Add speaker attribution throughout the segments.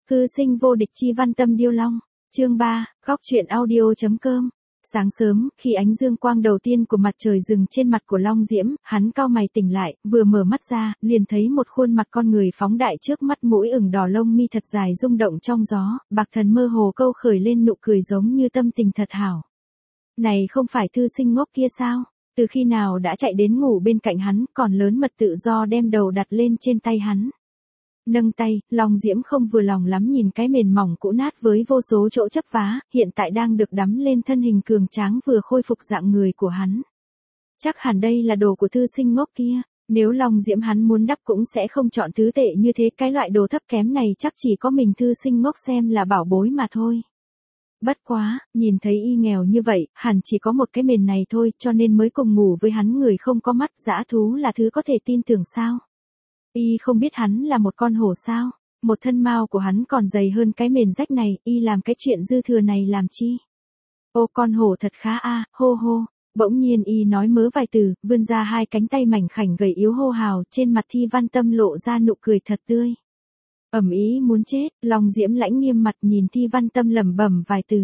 Speaker 1: Thư sinh vô địch chi văn tâm điêu long. Chương 3, góc truyện audio.com. Sáng sớm, khi ánh dương quang đầu tiên của mặt trời dừng trên mặt của Long Diễm, hắn cau mày tỉnh lại, vừa mở mắt ra, liền thấy một khuôn mặt con người phóng đại trước mắt, mũi ửng đỏ, lông mi thật dài rung động trong gió, bạc thần mơ hồ câu khởi lên nụ cười giống như tâm tình thật hảo. Này không phải thư sinh ngốc kia sao? Từ khi nào đã chạy đến ngủ bên cạnh hắn, còn lớn mật tự do đem đầu đặt lên trên tay hắn. Nâng tay, Long Diễm không vừa lòng lắm nhìn cái mền mỏng cũ nát với vô số chỗ chấp vá, hiện tại đang được đắm lên thân hình cường tráng vừa khôi phục dạng người của hắn. Chắc hẳn đây là đồ của thư sinh ngốc kia, nếu Long Diễm hắn muốn đắp cũng sẽ không chọn thứ tệ như thế, cái loại đồ thấp kém này chắc chỉ có mình thư sinh ngốc xem là bảo bối mà thôi. Bất quá, nhìn thấy y nghèo như vậy, hẳn chỉ có một cái mền này thôi, cho nên mới cùng ngủ với hắn. Người không có mắt, dã thú là thứ có thể tin tưởng sao? Y không biết hắn là một con hổ sao? Một thân mao của hắn còn dày hơn cái mền rách này, y làm cái chuyện dư thừa này làm chi? Ô con hổ thật khá a, hô hô. Bỗng nhiên y nói mớ vài từ, vươn ra hai cánh tay mảnh khảnh gầy yếu hô hào, trên mặt Thi Văn Tâm lộ ra nụ cười thật tươi. Ầm ĩ muốn chết, Long Diễm lãnh nghiêm mặt nhìn Thi Văn Tâm lẩm bẩm vài từ.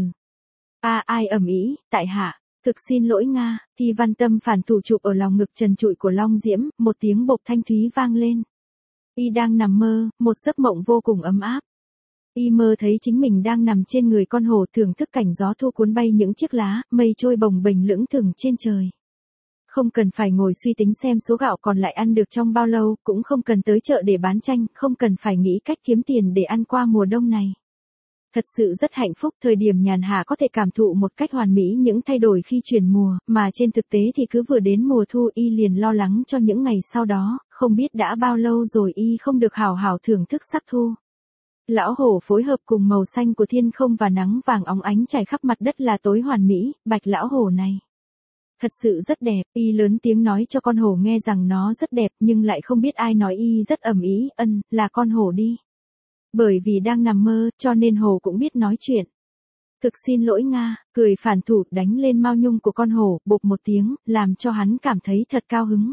Speaker 1: Ai ầm ĩ, tại hạ, thực xin lỗi Nga. Thi Văn Tâm phản thủ chụp ở lòng ngực trần trụi của Long Diễm, một tiếng bộc thanh thúy vang lên. Y đang nằm mơ, một giấc mộng vô cùng ấm áp. Y mơ thấy chính mình đang nằm trên người con hổ, thưởng thức cảnh gió thu cuốn bay những chiếc lá, mây trôi bồng bềnh lững thững trên trời. Không cần phải ngồi suy tính xem số gạo còn lại ăn được trong bao lâu, cũng không cần tới chợ để bán chanh, không cần phải nghĩ cách kiếm tiền để ăn qua mùa đông này. Thật sự rất hạnh phúc, thời điểm nhàn hạ có thể cảm thụ một cách hoàn mỹ những thay đổi khi chuyển mùa, mà trên thực tế thì cứ vừa đến mùa thu y liền lo lắng cho những ngày sau đó, không biết đã bao lâu rồi y không được hào hào thưởng thức sắc thu. Lão hổ phối hợp cùng màu xanh của thiên không và nắng vàng óng ánh trải khắp mặt đất là tối hoàn mỹ, bạch lão hổ này. Thật sự rất đẹp, y lớn tiếng nói cho con hổ nghe rằng nó rất đẹp, nhưng lại không biết ai nói y rất ầm ĩ, là con hổ đi. Bởi vì đang nằm mơ, cho nên hổ cũng biết nói chuyện. Thực xin lỗi Nga, cười phản thủ đánh lên mao nhung của con hổ, bộp một tiếng, làm cho hắn cảm thấy thật cao hứng.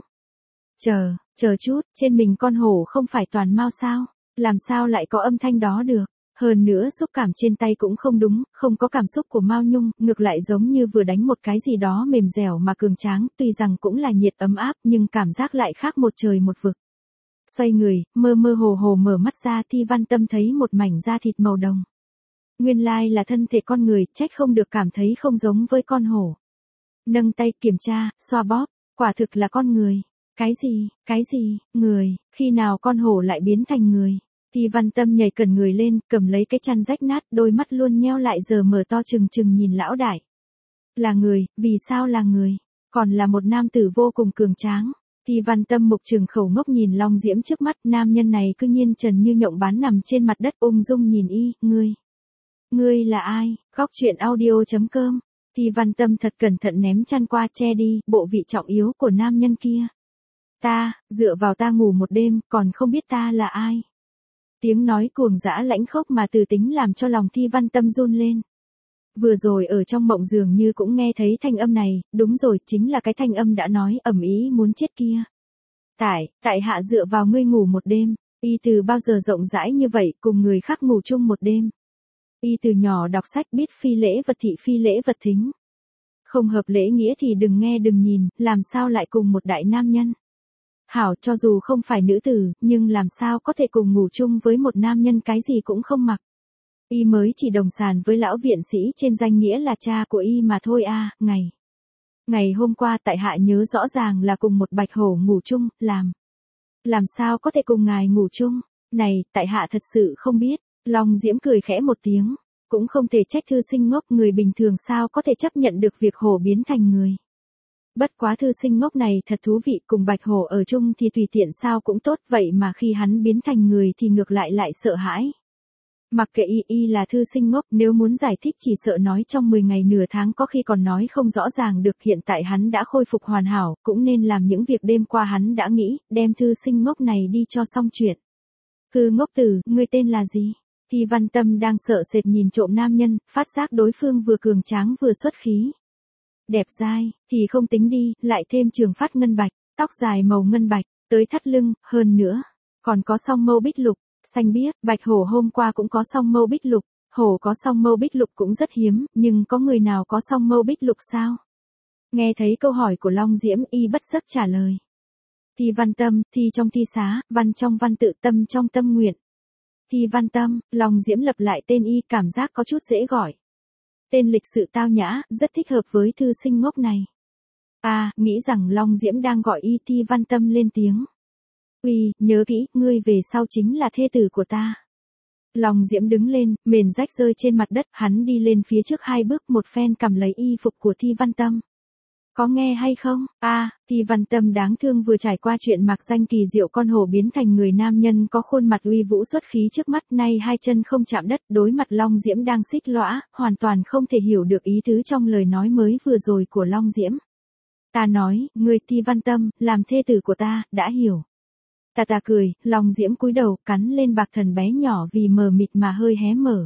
Speaker 1: Chờ chút, trên mình con hổ không phải toàn mao sao? Làm sao lại có âm thanh đó được? Hơn nữa xúc cảm trên tay cũng không đúng, không có cảm xúc của mao nhung, ngược lại giống như vừa đánh một cái gì đó mềm dẻo mà cường tráng, tuy rằng cũng là nhiệt ấm áp nhưng cảm giác lại khác một trời một vực. Xoay người, mơ mơ hồ hồ mở mắt ra, Thi Văn Tâm thấy một mảnh da thịt màu đồng. Nguyên lai là thân thể con người, trách không được cảm thấy không giống với con hổ. Nâng tay kiểm tra, xoa bóp, quả thực là con người. Cái gì, người, khi nào con hổ lại biến thành người? Thi Văn Tâm nhảy cẩn người lên, cầm lấy cái chăn rách nát, đôi mắt luôn nheo lại giờ mở to trừng trừng nhìn lão đại. Là người, vì sao là người? Còn là một nam tử vô cùng cường tráng. Thi Văn Tâm mục trừng khẩu ngốc nhìn Long Diễm trước mắt, nam nhân này cứ nhiên trần như nhộng bán nằm trên mặt đất ung dung nhìn y, ngươi là ai? Góc truyện audio.com. Thi Văn Tâm thật cẩn thận ném chăn qua che đi bộ vị trọng yếu của nam nhân kia. Dựa vào ta ngủ một đêm, còn không biết ta là ai? Tiếng nói cuồng dã lãnh khốc mà từ tính làm cho lòng Thi Văn Tâm run lên. Vừa rồi ở trong mộng dường như cũng nghe thấy thanh âm này, đúng rồi, chính là cái thanh âm đã nói ầm ĩ muốn chết kia. Tại hạ dựa vào ngươi ngủ một đêm, y từ bao giờ rộng rãi như vậy, cùng người khác ngủ chung một đêm. Y từ nhỏ đọc sách biết phi lễ vật thị phi lễ vật thính. Không hợp lễ nghĩa thì đừng nghe đừng nhìn, làm sao lại cùng một đại nam nhân. Hảo, cho dù không phải nữ tử, nhưng làm sao có thể cùng ngủ chung với một nam nhân cái gì cũng không mặc. Y mới chỉ đồng sàn với lão viện sĩ trên danh nghĩa là cha của y mà thôi a. Ngày hôm qua tại hạ nhớ rõ ràng là cùng một bạch hổ ngủ chung, làm sao có thể cùng ngài ngủ chung? Này, tại hạ thật sự không biết. Long Diễm cười khẽ một tiếng, cũng không thể trách thư sinh ngốc, người bình thường sao có thể chấp nhận được việc hổ biến thành người. Bất quá thư sinh ngốc này thật thú vị, cùng bạch hổ ở chung thì tùy tiện sao cũng tốt, vậy mà khi hắn biến thành người thì ngược lại sợ hãi. Mặc kệ y là thư sinh ngốc, nếu muốn giải thích chỉ sợ nói trong 10 ngày nửa tháng có khi còn nói không rõ ràng được. Hiện tại hắn đã khôi phục hoàn hảo, cũng nên làm những việc đêm qua hắn đã nghĩ, đem thư sinh ngốc này đi cho xong chuyện. Hư ngốc tử, ngươi tên là gì? Thi Văn Tâm đang sợ sệt nhìn trộm nam nhân, phát giác đối phương vừa cường tráng vừa xuất khí. Đẹp dai, thì không tính đi, lại thêm trường phát ngân bạch, tóc dài màu ngân bạch, tới thắt lưng, hơn nữa còn có song mâu bích lục. xanh biếc, bạch hổ hôm qua cũng có song mâu bích lục, hổ có song mâu bích lục cũng rất hiếm, nhưng có người nào có song mâu bích lục sao? Nghe thấy câu hỏi của Long Diễm, y bất giấc trả lời. Thi văn tâm, thi trong thi xá, văn trong văn tự, tâm trong tâm nguyện. Thi văn tâm, Long Diễm lập lại tên y, cảm giác có chút dễ gọi. Tên lịch sự tao nhã, rất thích hợp với thư sinh ngốc này. Nghĩ rằng Long Diễm đang gọi y. Thi văn tâm lên tiếng. Uy, nhớ kỹ, ngươi về sau chính là thê tử của ta. Long Diễm đứng lên, mền rách rơi trên mặt đất, hắn đi lên phía trước 2 bước, một phen cầm lấy y phục của Thi văn tâm. Có nghe hay không? Thi văn tâm đáng thương vừa trải qua chuyện mạc danh kỳ diệu, con hổ biến thành người nam nhân có khuôn mặt uy vũ xuất khí trước mắt, nay 2 chân không chạm đất, đối mặt Long Diễm đang xích lõa, hoàn toàn không thể hiểu được ý tứ trong lời nói mới vừa rồi của Long Diễm. Ta nói, ngươi Thi văn tâm, làm thê tử của ta, đã hiểu. Ta cười, Long Diễm cúi đầu, cắn lên bạc thần bé nhỏ vì mờ mịt mà hơi hé mở.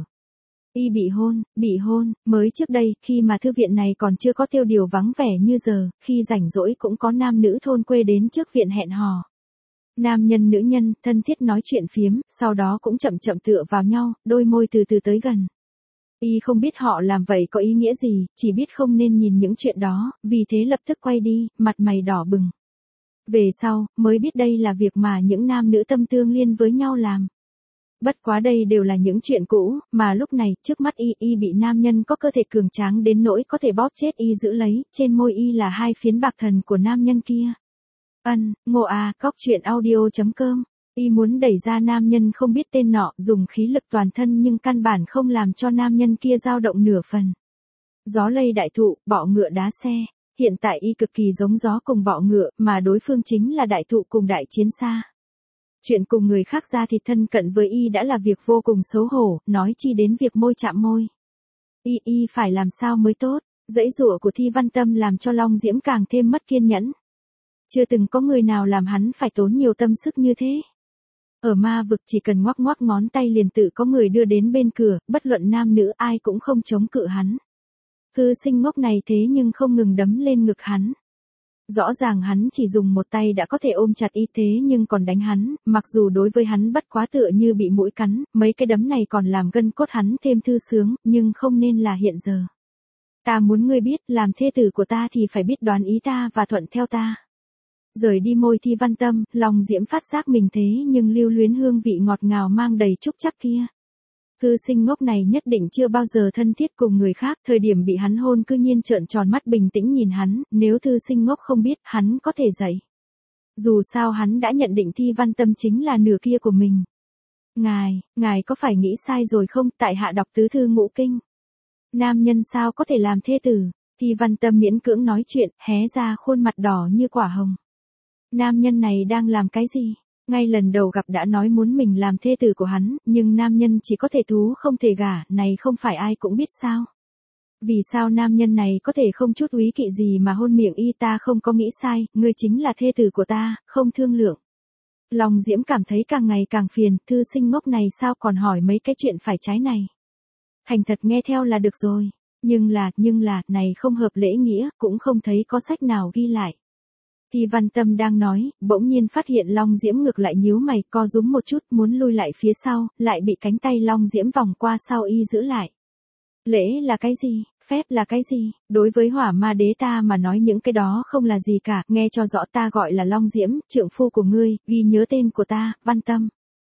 Speaker 1: Y bị hôn, mới trước đây, khi mà thư viện này còn chưa có tiêu điều vắng vẻ như giờ, khi rảnh rỗi cũng có nam nữ thôn quê đến trước viện hẹn hò. Nam nhân nữ nhân, thân thiết nói chuyện phiếm, sau đó cũng chậm chậm tựa vào nhau, đôi môi từ từ tới gần. Y không biết họ làm vậy có ý nghĩa gì, chỉ biết không nên nhìn những chuyện đó, vì thế lập tức quay đi, mặt mày đỏ bừng. Về sau, mới biết đây là việc mà những nam nữ tâm tương liên với nhau làm. Bất quá đây đều là những chuyện cũ, mà lúc này, trước mắt y bị nam nhân có cơ thể cường tráng đến nỗi có thể bóp chết y giữ lấy, trên môi y là 2 phiến bạc thần của nam nhân kia. Cóc truyện audio.com. Y muốn đẩy ra nam nhân không biết tên nọ, dùng khí lực toàn thân nhưng căn bản không làm cho nam nhân kia dao động nửa phần. Gió lây đại thụ, bọ ngựa đá xe. Hiện tại y cực kỳ giống gió cùng bọ ngựa, mà đối phương chính là đại thụ cùng đại chiến xa. Chuyện cùng người khác ra thịt thân cận với y đã là việc vô cùng xấu hổ, nói chi đến việc môi chạm môi. Y phải làm sao mới tốt, dãy dụa của Thi văn tâm làm cho Long Diễm càng thêm mất kiên nhẫn. Chưa từng có người nào làm hắn phải tốn nhiều tâm sức như thế. Ở ma vực chỉ cần ngoắc ngoắc ngón tay liền tự có người đưa đến bên cửa, bất luận nam nữ ai cũng không chống cự hắn. Thư sinh ngốc này thế nhưng không ngừng đấm lên ngực hắn. Rõ ràng hắn chỉ dùng một tay đã có thể ôm chặt y thế nhưng còn đánh hắn, mặc dù đối với hắn bất quá tựa như bị mũi cắn, mấy cái đấm này còn làm gân cốt hắn thêm thư sướng, nhưng không nên là hiện giờ. Ta muốn ngươi biết, làm thê tử của ta thì phải biết đoán ý ta và thuận theo ta. Rời đi môi Thi văn tâm, Long Diễm phát giác mình thế nhưng lưu luyến hương vị ngọt ngào mang đầy trúc chắc kia. Thư sinh ngốc này nhất định chưa bao giờ thân thiết cùng người khác, thời điểm bị hắn hôn cư nhiên trợn tròn mắt bình tĩnh nhìn hắn, nếu thư sinh ngốc không biết, hắn có thể dạy. Dù sao hắn đã nhận định Thi văn tâm chính là nửa kia của mình. Ngài có phải nghĩ sai rồi không, tại hạ đọc tứ thư ngũ kinh. Nam nhân sao có thể làm thê tử, Thi văn tâm miễn cưỡng nói chuyện, hé ra khuôn mặt đỏ như quả hồng. Nam nhân này đang làm cái gì? Ngay lần đầu gặp đã nói muốn mình làm thê tử của hắn, nhưng nam nhân chỉ có thể thú không thể gả, này không phải ai cũng biết sao. Vì sao nam nhân này có thể không chút úy kỵ gì mà hôn miệng y? Ta không có nghĩ sai, ngươi chính là thê tử của ta, không thương lượng. Long Diễm cảm thấy càng ngày càng phiền, thư sinh ngốc này sao còn hỏi mấy cái chuyện phải trái này. Thành thật nghe theo là được rồi, nhưng là, này không hợp lễ nghĩa, cũng không thấy có sách nào ghi lại. Thi văn tâm đang nói, bỗng nhiên phát hiện Long Diễm ngược lại nhíu mày, co rúm một chút, muốn lui lại phía sau, lại bị cánh tay Long Diễm vòng qua sau y giữ lại. Lễ là cái gì? Phép là cái gì? Đối với Hỏa Ma Đế ta mà nói những cái đó không là gì cả, nghe cho rõ, ta gọi là Long Diễm, trượng phu của ngươi, ghi nhớ tên của ta, Văn Tâm.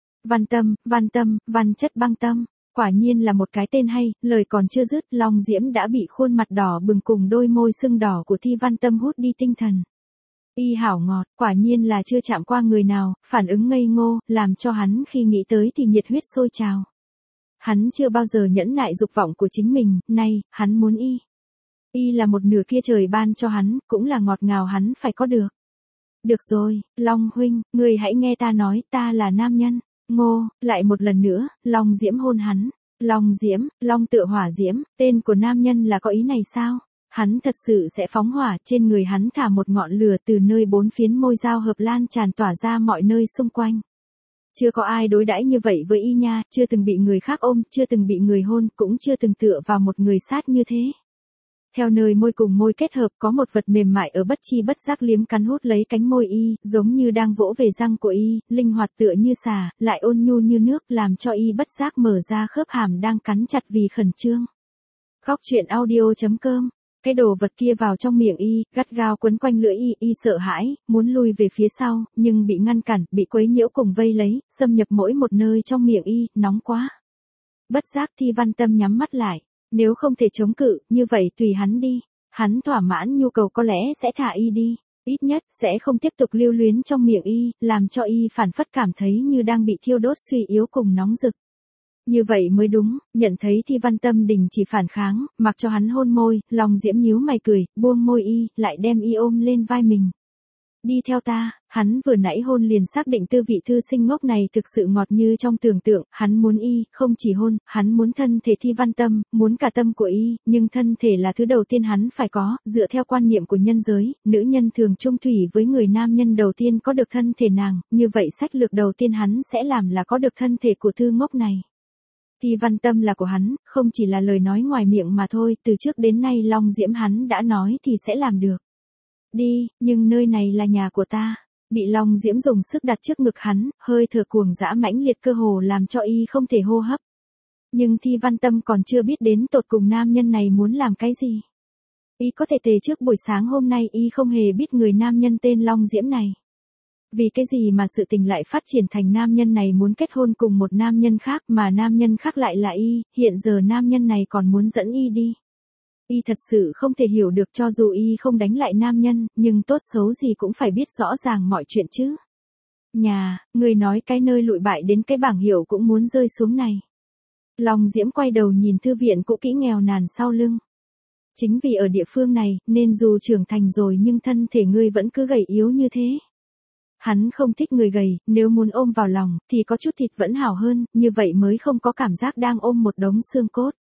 Speaker 1: Văn chất băng tâm. Quả nhiên là một cái tên hay, lời còn chưa dứt, Long Diễm đã bị khuôn mặt đỏ bừng cùng đôi môi sưng đỏ của Thi văn tâm hút đi tinh thần. Y hảo ngọt, quả nhiên là chưa chạm qua người nào, phản ứng ngây ngô, làm cho hắn khi nghĩ tới thì nhiệt huyết sôi trào. Hắn chưa bao giờ nhẫn nại dục vọng của chính mình, nay, hắn muốn y. Y là một nửa kia trời ban cho hắn, cũng là ngọt ngào hắn phải có được. Được rồi, Long huynh, ngươi hãy nghe ta nói, ta là nam nhân. Ngô, lại một lần nữa, Long Diễm hôn hắn. Long Diễm, Long tựa hỏa diễm, tên của nam nhân là có ý này sao? Hắn thật sự sẽ phóng hỏa, trên người hắn thả một ngọn lửa từ nơi 4 phiến môi giao hợp lan tràn tỏa ra mọi nơi xung quanh. Chưa có ai đối đãi như vậy với y nha, chưa từng bị người khác ôm, chưa từng bị người hôn, cũng chưa từng tựa vào một người sát như thế. Theo nơi môi cùng môi kết hợp có một vật mềm mại ở bất chi bất giác liếm cắn hút lấy cánh môi y, giống như đang vỗ về răng của y, linh hoạt tựa như xà, lại ôn nhu như nước làm cho y bất giác mở ra khớp hàm đang cắn chặt vì khẩn trương. Góc truyện audio.com. Cái đồ vật kia vào trong miệng y, gắt gao quấn quanh lưỡi y sợ hãi, muốn lui về phía sau, nhưng bị ngăn cản, bị quấy nhiễu cùng vây lấy, xâm nhập mỗi một nơi trong miệng y, nóng quá. Bất giác Thi Văn Tâm nhắm mắt lại, nếu không thể chống cự, như vậy tùy hắn đi, hắn thỏa mãn nhu cầu có lẽ sẽ thả y đi, ít nhất sẽ không tiếp tục lưu luyến trong miệng y, làm cho y phản phất cảm thấy như đang bị thiêu đốt suy yếu cùng nóng rực. Như vậy mới đúng, nhận thấy Thi Văn Tâm đình chỉ phản kháng, mặc cho hắn hôn môi, Long Diễm nhíu mày cười, buông môi y, lại đem y ôm lên vai mình. Đi theo ta, hắn vừa nãy hôn liền xác định tư vị thư sinh ngốc này thực sự ngọt như trong tưởng tượng, hắn muốn y, không chỉ hôn, hắn muốn thân thể Thi Văn Tâm, muốn cả tâm của y, nhưng thân thể là thứ đầu tiên hắn phải có, dựa theo quan niệm của nhân giới, nữ nhân thường chung thủy với người nam nhân đầu tiên có được thân thể nàng, như vậy sách lược đầu tiên hắn sẽ làm là có được thân thể của thư ngốc này. Thi Văn Tâm là của hắn, không chỉ là lời nói ngoài miệng mà thôi, từ trước đến nay Long Diễm hắn đã nói thì sẽ làm được. Đi, nhưng nơi này là nhà của ta. Bị Long Diễm dùng sức đặt trước ngực hắn, hơi thở cuồng dã mãnh liệt cơ hồ làm cho y không thể hô hấp. Nhưng Thi Văn Tâm còn chưa biết đến tột cùng nam nhân này muốn làm cái gì. Y có thể tề trước buổi sáng hôm nay y không hề biết người nam nhân tên Long Diễm này. Vì cái gì mà sự tình lại phát triển thành nam nhân này muốn kết hôn cùng một nam nhân khác mà nam nhân khác lại là y, hiện giờ nam nhân này còn muốn dẫn y đi. Y thật sự không thể hiểu được cho dù y không đánh lại nam nhân, nhưng tốt xấu gì cũng phải biết rõ ràng mọi chuyện chứ. Nhà, người nói cái nơi lụi bại đến cái bảng hiệu cũng muốn rơi xuống này. Long Diễm quay đầu nhìn thư viện cũ kỹ nghèo nàn sau lưng. Chính vì ở địa phương này, nên dù trưởng thành rồi nhưng thân thể ngươi vẫn cứ gầy yếu như thế. Hắn không thích người gầy, nếu muốn ôm vào lòng, thì có chút thịt vẫn hảo hơn, như vậy mới không có cảm giác đang ôm một đống xương cốt.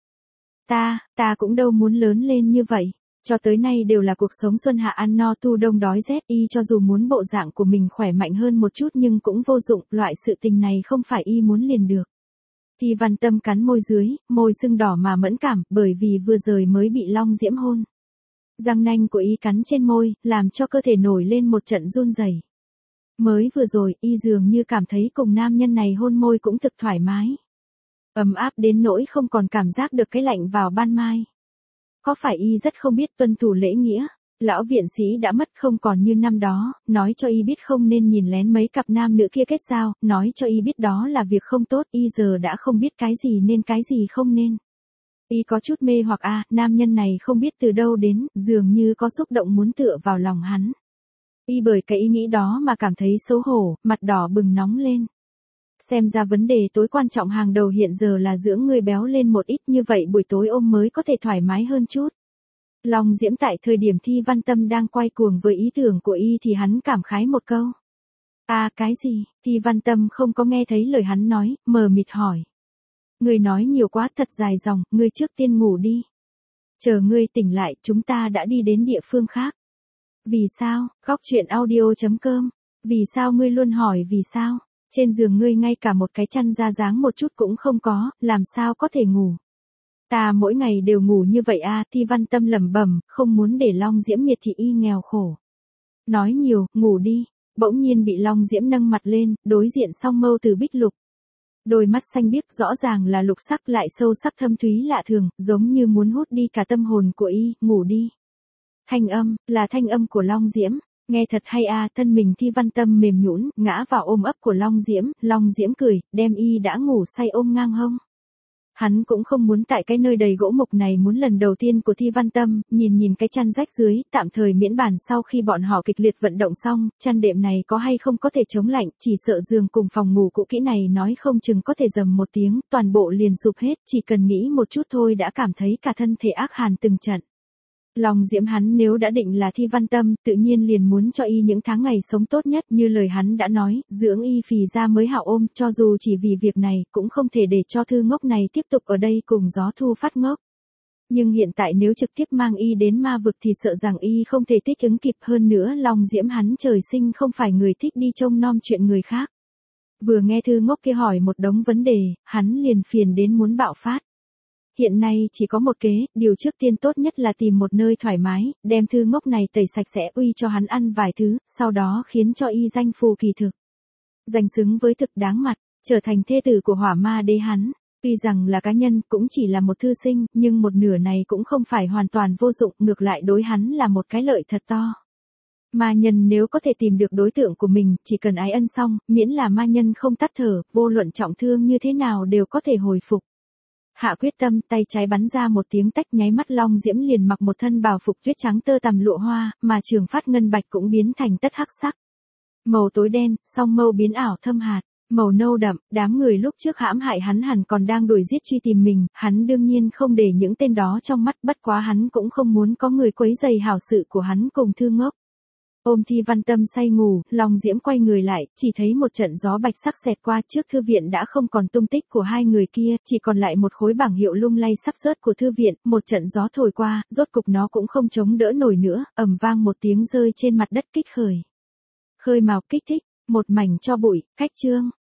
Speaker 1: Ta cũng đâu muốn lớn lên như vậy. Cho tới nay đều là cuộc sống xuân hạ ăn no thu đông đói rét, y cho dù muốn bộ dạng của mình khỏe mạnh hơn một chút nhưng cũng vô dụng, loại sự tình này không phải y muốn liền được. Thi Văn Tâm cắn môi dưới, môi sưng đỏ mà mẫn cảm, bởi vì vừa rồi mới bị Long Diễm hôn. Răng nanh của y cắn trên môi, làm cho cơ thể nổi lên một trận run rẩy. Mới vừa rồi, y dường như cảm thấy cùng nam nhân này hôn môi cũng thực thoải mái. Ấm áp đến nỗi không còn cảm giác được cái lạnh vào ban mai. Có phải y rất không biết tuân thủ lễ nghĩa? Lão viện sĩ đã mất không còn như năm đó, nói cho y biết không nên nhìn lén mấy cặp nam nữ kia kết giao, nói cho y biết đó là việc không tốt, y giờ đã không biết cái gì nên cái gì không nên. Y có chút mê hoặc nam nhân này không biết từ đâu đến, dường như có xúc động muốn tựa vào lòng hắn. Y bởi cái ý nghĩ đó mà cảm thấy xấu hổ, mặt đỏ bừng nóng lên. Xem ra vấn đề tối quan trọng hàng đầu hiện giờ là dưỡng người béo lên một ít, như vậy buổi tối ôm mới có thể thoải mái hơn chút. Long Diễm tại thời điểm Thi Văn Tâm đang quay cuồng với ý tưởng của y thì hắn cảm khái một câu. Cái gì? Thi Văn Tâm không có nghe thấy lời hắn nói, mờ mịt hỏi. Ngươi nói nhiều quá thật dài dòng, ngươi trước tiên ngủ đi. Chờ ngươi tỉnh lại, chúng ta đã đi đến địa phương khác. Vì sao? Góc truyện audio.com. Vì sao ngươi luôn hỏi vì sao? Trên giường ngươi ngay cả một cái chăn ra dáng một chút cũng không có, làm sao có thể ngủ? Ta mỗi ngày đều ngủ như vậy Thi Văn Tâm lẩm bẩm, không muốn để Long Diễm miệt thị y nghèo khổ. Nói nhiều, ngủ đi. Bỗng nhiên bị Long Diễm nâng mặt lên, đối diện song mâu từ bích lục. Đôi mắt xanh biếc rõ ràng là lục sắc lại sâu sắc thâm thúy lạ thường, giống như muốn hút đi cả tâm hồn của y, ngủ đi. Thanh âm, là thanh âm của Long Diễm. Nghe thật hay thân mình Thi Văn Tâm mềm nhũn, ngã vào ôm ấp của Long Diễm cười, đem y đã ngủ say ôm ngang hông. Hắn cũng không muốn tại cái nơi đầy gỗ mục này muốn lần đầu tiên của Thi Văn Tâm, nhìn cái chăn rách dưới, tạm thời miễn bàn sau khi bọn họ kịch liệt vận động xong, chăn đệm này có hay không có thể chống lạnh, chỉ sợ giường cùng phòng ngủ cũ kỹ này nói không chừng có thể dầm một tiếng, toàn bộ liền sụp hết, chỉ cần nghĩ một chút thôi đã cảm thấy cả thân thể ác hàn từng trận. Long Diễm hắn nếu đã định là Thi Văn Tâm, tự nhiên liền muốn cho y những tháng ngày sống tốt nhất, như lời hắn đã nói, dưỡng y phì ra mới hảo ôm, cho dù chỉ vì việc này, cũng không thể để cho thư ngốc này tiếp tục ở đây cùng gió thu phát ngốc. Nhưng hiện tại nếu trực tiếp mang y đến ma vực thì sợ rằng y không thể thích ứng kịp, hơn nữa Long Diễm hắn trời sinh không phải người thích đi trông nom chuyện người khác. Vừa nghe thư ngốc kia hỏi một đống vấn đề, hắn liền phiền đến muốn bạo phát. Hiện nay chỉ có một kế, điều trước tiên tốt nhất là tìm một nơi thoải mái, đem thư ngốc này tẩy sạch sẽ uy cho hắn ăn vài thứ, sau đó khiến cho y danh phù kỳ thực. Danh xứng với thực đáng mặt, trở thành thê tử của Hỏa Ma Đế hắn. Tuy rằng là cá nhân, cũng chỉ là một thư sinh, nhưng một nửa này cũng không phải hoàn toàn vô dụng, ngược lại đối hắn là một cái lợi thật to. Ma nhân nếu có thể tìm được đối tượng của mình, chỉ cần ái ân xong, miễn là ma nhân không tắt thở, vô luận trọng thương như thế nào đều có thể hồi phục. Hạ quyết tâm, tay trái bắn ra một tiếng tách, nháy mắt Long Diễm liền mặc một thân bào phục tuyết trắng tơ tằm lụa hoa, mà trường phát ngân bạch cũng biến thành tất hắc sắc. Màu tối đen, song mâu biến ảo thâm hạt, màu nâu đậm, đám người lúc trước hãm hại hắn hẳn còn đang đuổi giết truy tìm mình, hắn đương nhiên không để những tên đó trong mắt, bất quá hắn cũng không muốn có người quấy rầy hảo sự của hắn cùng Thư Ngốc. Ôm Thi Văn Tâm say ngủ, Long Diễm quay người lại, chỉ thấy một trận gió bạch sắc xẹt qua, trước thư viện đã không còn tung tích của hai người kia, chỉ còn lại một khối bảng hiệu lung lay sắp rớt của thư viện, một trận gió thổi qua, rốt cục nó cũng không chống đỡ nổi nữa, ầm vang một tiếng rơi trên mặt đất kích khởi. Khơi mào kích thích, một mảnh cho bụi, khách chương.